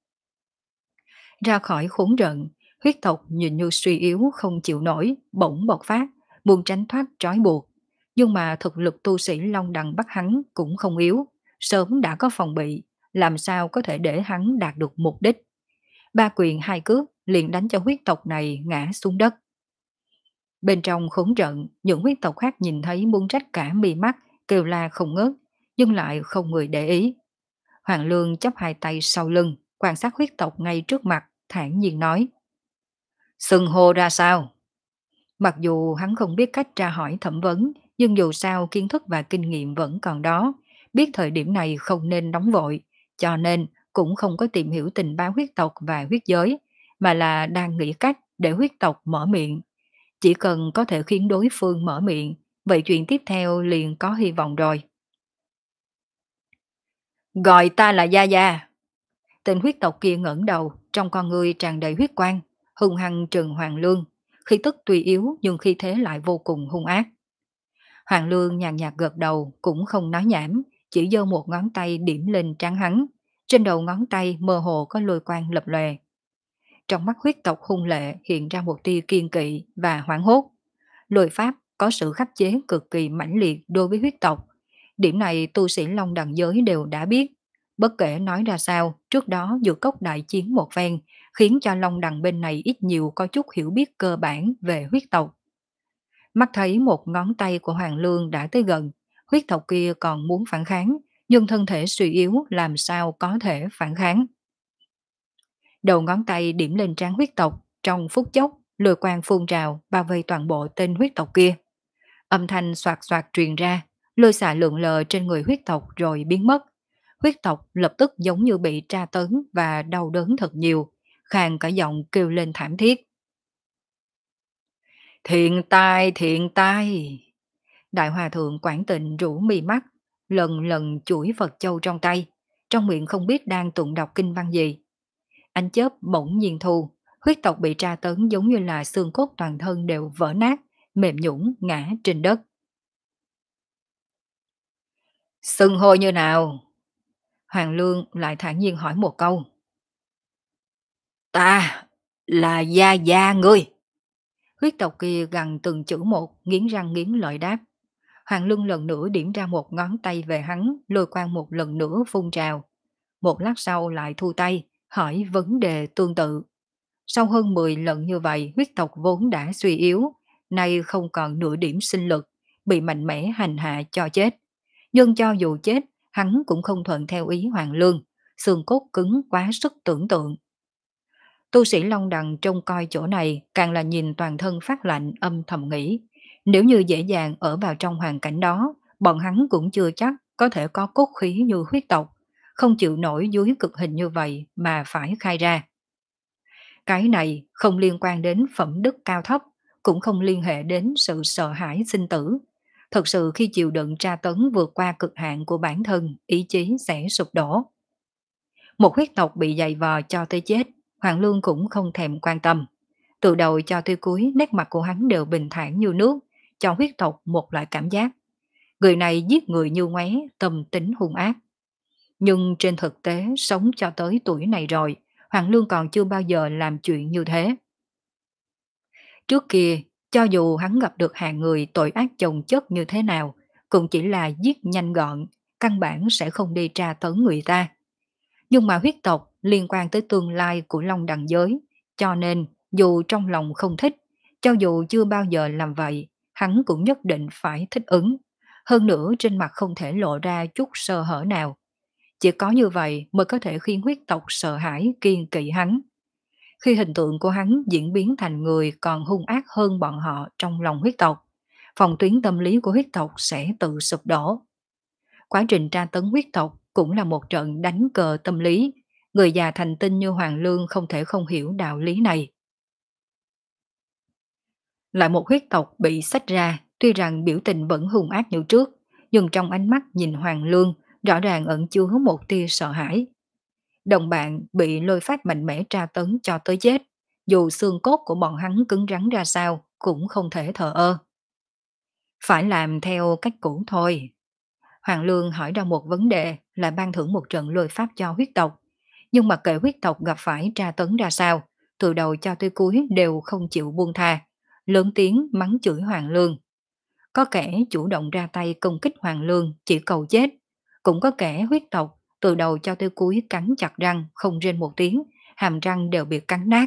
Ra khỏi khốn trận, huyết tộc nhìn như suy yếu không chịu nổi, bỗng bộc phát, muốn tránh thoát trói buộc. Nhưng mà thực lực tu sĩ Long Đằng bắt hắn cũng không yếu, sớm đã có phòng bị, làm sao có thể để hắn đạt được mục đích. Ba quyền hai cước liền đánh cho huyết tộc này ngã xuống đất. Bên trong khốn trận, những huyết tộc khác nhìn thấy muốn rách cả mi mắt, kêu la không ngớt, nhưng lại không người để ý. Hoàng Lương chắp hai tay sau lưng, quan sát huyết tộc ngay trước mặt, thản nhiên nói. Xưng hô ra sao? Mặc dù hắn không biết cách tra hỏi thẩm vấn, nhưng dù sao kiến thức và kinh nghiệm vẫn còn đó, biết thời điểm này không nên nóng vội, cho nên cũng không có tìm hiểu tình báo huyết tộc và huyết giới, mà là đang nghĩ cách để huyết tộc mở miệng. Chỉ cần có thể khiến đối phương mở miệng, vậy chuyện tiếp theo liền có hy vọng rồi. Gọi ta là Gia Gia. Tên huyết tộc kia ngẩng đầu, trong con người tràn đầy huyết quang, hung hăng trừng Hoàng Lương. Khí tức tuy yếu nhưng khí thế lại vô cùng hung ác. Hoàng Lương nhàn nhạt gật đầu, cũng không nói nhảm, chỉ giơ một ngón tay điểm lên trán hắn. Trên đầu ngón tay mơ hồ có lôi quang lập lòe. Trong mắt huyết tộc hung lệ hiện ra một tia kiên kỵ và hoảng hốt. Lôi pháp có sự khắc chế cực kỳ mãnh liệt đối với huyết tộc. Điểm này tu sĩ Long Đằng Giới đều đã biết. Bất kể nói ra sao, trước đó Dược Cốc đại chiến một phen, khiến cho Long Đằng bên này ít nhiều có chút hiểu biết cơ bản về huyết tộc. Mắt thấy một ngón tay của Hoàng Lương đã tới gần, huyết tộc kia còn muốn phản kháng, nhưng thân thể suy yếu làm sao có thể phản kháng. Đầu ngón tay điểm lên trán huyết tộc, trong phút chốc, lôi quang phun trào bao vây toàn bộ tên huyết tộc kia. Âm thanh xoạt xoạt truyền ra, lôi xạ lượn lờ trên người huyết tộc rồi biến mất. Huyết tộc lập tức giống như bị tra tấn và đau đớn thật nhiều, khàn cả giọng kêu lên thảm thiết. Thiện tai, thiện tai. Đại hòa thượng Quảng Tịnh rũ mi mắt, lần lần chuỗi Phật châu trong tay, trong miệng không biết đang tụng đọc kinh văn gì. Ánh chớp bỗng nhiên thu, huyết tộc bị tra tấn giống như là xương cốt toàn thân đều vỡ nát, mềm nhũn ngã trên đất. Xưng hô như nào? Hoàng Lương lại thản nhiên hỏi một câu. Ta là Gia Gia ngươi. Huyết tộc kia gằn từng chữ một, nghiến răng nghiến lợi đáp. Hoàng Lương lần nữa điểm ra một ngón tay về hắn, lôi quang một lần nữa phun trào. Một lát sau lại thu tay, hỏi vấn đề tương tự. Sau hơn mười lần như vậy, huyết tộc vốn đã suy yếu, nay không còn nửa điểm sinh lực, bị mạnh mẽ hành hạ cho chết. Nhưng cho dù chết, hắn cũng không thuận theo ý Hoàng Lương, xương cốt cứng quá sức tưởng tượng. Tu sĩ Long Đằng trông coi chỗ này càng là nhìn toàn thân phát lạnh, âm thầm nghĩ. Nếu như dễ dàng ở vào trong hoàn cảnh đó, bọn hắn cũng chưa chắc có thể có cốt khí như huyết tộc, không chịu nổi dưới cực hình như vậy mà phải khai ra. Cái này không liên quan đến phẩm đức cao thấp, cũng không liên hệ đến sự sợ hãi sinh tử. Thật sự khi chịu đựng tra tấn vượt qua cực hạn của bản thân, ý chí sẽ sụp đổ. Một huyết tộc bị dày vò cho tới chết, Hoàng Lương cũng không thèm quan tâm. Từ đầu cho tới cuối, nét mặt của hắn đều bình thản như nước, cho huyết tộc một loại cảm giác. Người này giết người như ngoé, tâm tính hung ác. Nhưng trên thực tế, sống cho tới tuổi này rồi, Hoàng Lương còn chưa bao giờ làm chuyện như thế. Trước kia, cho dù hắn gặp được hạng người tội ác chồng chất như thế nào, cũng chỉ là giết nhanh gọn, căn bản sẽ không đi tra tấn người ta. Nhưng mà huyết tộc liên quan tới tương lai của Long Đằng giới, cho nên dù trong lòng không thích, cho dù chưa bao giờ làm vậy, hắn cũng nhất định phải thích ứng. Hơn nữa trên mặt không thể lộ ra chút sơ hở nào. Chỉ có như vậy mới có thể khiến huyết tộc sợ hãi kiên kỵ hắn. Khi hình tượng của hắn diễn biến thành người còn hung ác hơn bọn họ trong lòng huyết tộc, phòng tuyến tâm lý của huyết tộc sẽ tự sụp đổ. Quá trình tra tấn huyết tộc cũng là một trận đánh cờ tâm lý. Người già thành tinh như Hoàng Lương không thể không hiểu đạo lý này. Lại một huyết tộc bị xách ra, tuy rằng biểu tình vẫn hung ác như trước, nhưng trong ánh mắt nhìn Hoàng Lương rõ ràng ẩn chứa một tia sợ hãi. Đồng bạn bị lôi phát mạnh mẽ tra tấn cho tới chết, dù xương cốt của bọn hắn cứng rắn ra sao cũng không thể thờ ơ. Phải làm theo cách cũ thôi. Hoàng Lương hỏi ra một vấn đề là ban thưởng một trận lôi pháp cho huyết tộc. Nhưng mà kệ huyết tộc gặp phải tra tấn ra sao, từ đầu cho tới cuối đều không chịu buông tha, lớn tiếng mắng chửi Hoàng Lương. Có kẻ chủ động ra tay công kích Hoàng Lương chỉ cầu chết, cũng có kẻ huyết tộc từ đầu cho tới cuối cắn chặt răng không rên một tiếng, hàm răng đều bị cắn nát.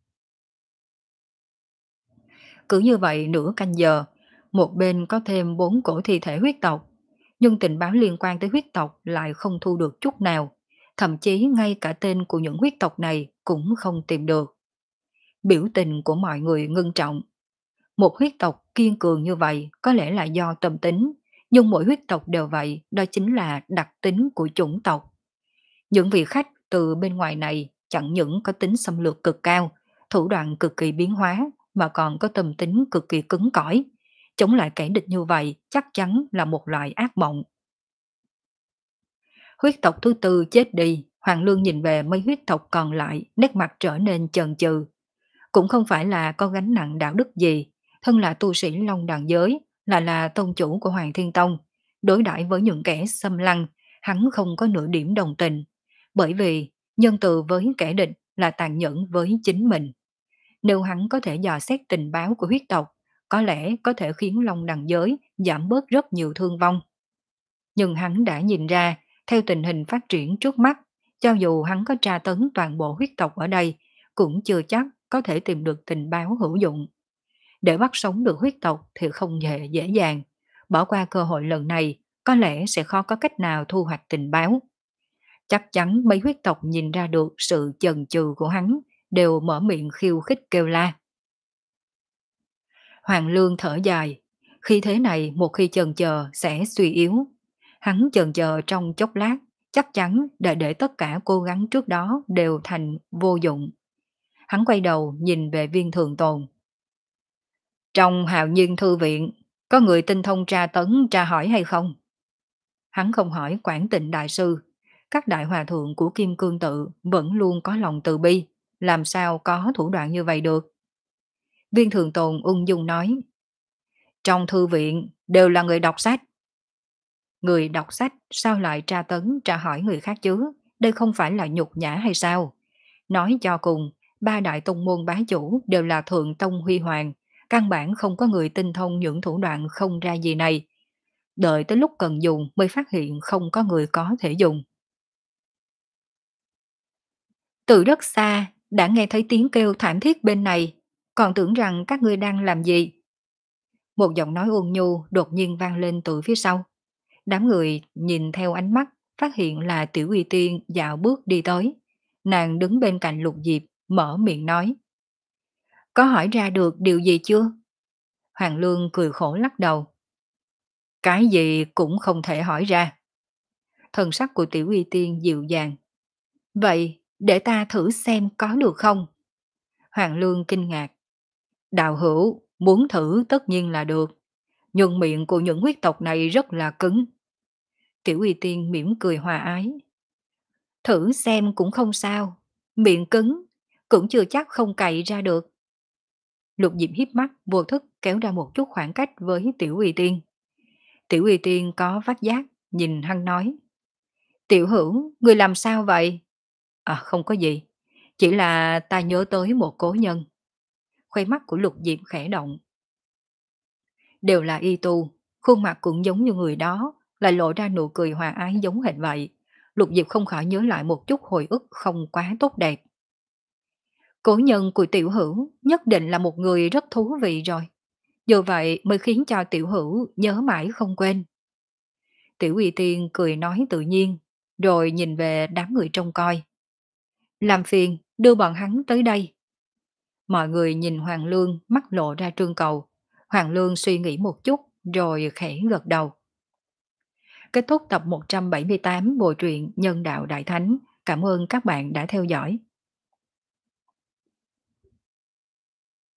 Cứ như vậy nửa canh giờ, một bên có thêm bốn cổ thi thể huyết tộc, nhưng tình báo liên quan tới huyết tộc lại không thu được chút nào, thậm chí ngay cả tên của những huyết tộc này cũng không tìm được. Biểu tình của mọi người ngưng trọng. Một huyết tộc kiên cường như vậy có lẽ là do tâm tính, nhưng mỗi huyết tộc đều vậy, đó chính là đặc tính của chủng tộc. Những vị khách từ bên ngoài này chẳng những có tính xâm lược cực cao, thủ đoạn cực kỳ biến hóa, mà còn có tâm tính cực kỳ cứng cỏi. Chống lại kẻ địch như vậy chắc chắn là một loại ác mộng. Huyết tộc thứ tư chết đi, Hoàng Lương nhìn về mấy huyết tộc còn lại, nét mặt trở nên chần chừ. Cũng không phải là có gánh nặng đạo đức gì, thân là tu sĩ Long Đằng giới, là là tông chủ của Hoàng Thiên Tông. Đối đãi với những kẻ xâm lăng, hắn không có nửa điểm đồng tình. Bởi vì nhân từ với kẻ địch là tàn nhẫn với chính mình. Nếu hắn có thể dò xét tình báo của huyết tộc, có lẽ có thể khiến Long Đằng giới giảm bớt rất nhiều thương vong. Nhưng hắn đã nhìn ra, theo tình hình phát triển trước mắt, cho dù hắn có tra tấn toàn bộ huyết tộc ở đây, cũng chưa chắc có thể tìm được tình báo hữu dụng. Để bắt sống được huyết tộc thì không hề dễ dàng. Bỏ qua cơ hội lần này, có lẽ sẽ khó có cách nào thu hoạch tình báo. Chắc chắn mấy huyết tộc nhìn ra được sự chần chừ của hắn, đều mở miệng khiêu khích kêu la. Hoàng Lương thở dài, khi thế này một khi chần chờ sẽ suy yếu. Hắn chần chờ trong chốc lát, chắc chắn để để tất cả cố gắng trước đó đều thành vô dụng. Hắn quay đầu nhìn về Viên Thường Tồn. Trong Hạo Nhiên Thư Viện, có người tinh thông tra tấn tra hỏi hay không? Hắn không hỏi Quảng Tịnh Đại Sư. Các đại hòa thượng của Kim Cương Tự vẫn luôn có lòng từ bi, làm sao có thủ đoạn như vậy được? Viên Thường Tồn ung dung nói. Trong thư viện đều là người đọc sách. Người đọc sách sao lại tra tấn tra hỏi người khác chứ? Đây không phải là nhục nhã hay sao? Nói cho cùng, ba đại tông môn bá chủ đều là thượng tông huy hoàng, căn bản không có người tinh thông những thủ đoạn không ra gì này. Đợi tới lúc cần dùng mới phát hiện không có người có thể dùng. Từ rất xa, đã nghe thấy tiếng kêu thảm thiết bên này, còn tưởng rằng các ngươi đang làm gì. Một giọng nói ôn nhu đột nhiên vang lên từ phía sau. Đám người nhìn theo ánh mắt, phát hiện là Tiểu Uy Tiên dạo bước đi tới. Nàng đứng bên cạnh Lục Diệp, mở miệng nói. Có hỏi ra được điều gì chưa? Hoàng Lương cười khổ lắc đầu. Cái gì cũng không thể hỏi ra. Thần sắc của Tiểu Uy Tiên dịu dàng. Vậy, để ta thử xem có được không? Hoàng Lương kinh ngạc. Đạo hữu, muốn thử tất nhiên là được, nhưng miệng của những huyết tộc này rất là cứng. Tiểu Uy Tiên mỉm cười hòa ái. Thử xem cũng không sao, miệng cứng, cũng chưa chắc không cày ra được. Lục Diệp hiếp mắt vô thức kéo ra một chút khoảng cách với Tiểu Uy Tiên. Tiểu Uy Tiên có phát giác, nhìn hắn nói. Tiểu hữu, người làm sao vậy? À không có gì, chỉ là ta nhớ tới một cố nhân. Khoe mắt của Lục Diệp khẽ động. Đều là y tu, khuôn mặt cũng giống như người đó, lại lộ ra nụ cười hòa ái giống hệt vậy. Lục Diệp không khỏi nhớ lại một chút hồi ức không quá tốt đẹp. Cố nhân của tiểu hữu nhất định là một người rất thú vị rồi. Dù vậy mới khiến cho tiểu hữu nhớ mãi không quên. Tiểu Uy Tiên cười nói tự nhiên, rồi nhìn về đám người trông coi. Làm phiền, đưa bọn hắn tới đây. Mọi người nhìn Hoàng Lương mắt lộ ra trương cầu. Hoàng Lương suy nghĩ một chút, rồi khẽ gật đầu. Kết thúc tập một trăm bảy mươi tám bộ truyện Nhân đạo Đại Thánh. Cảm ơn các bạn đã theo dõi.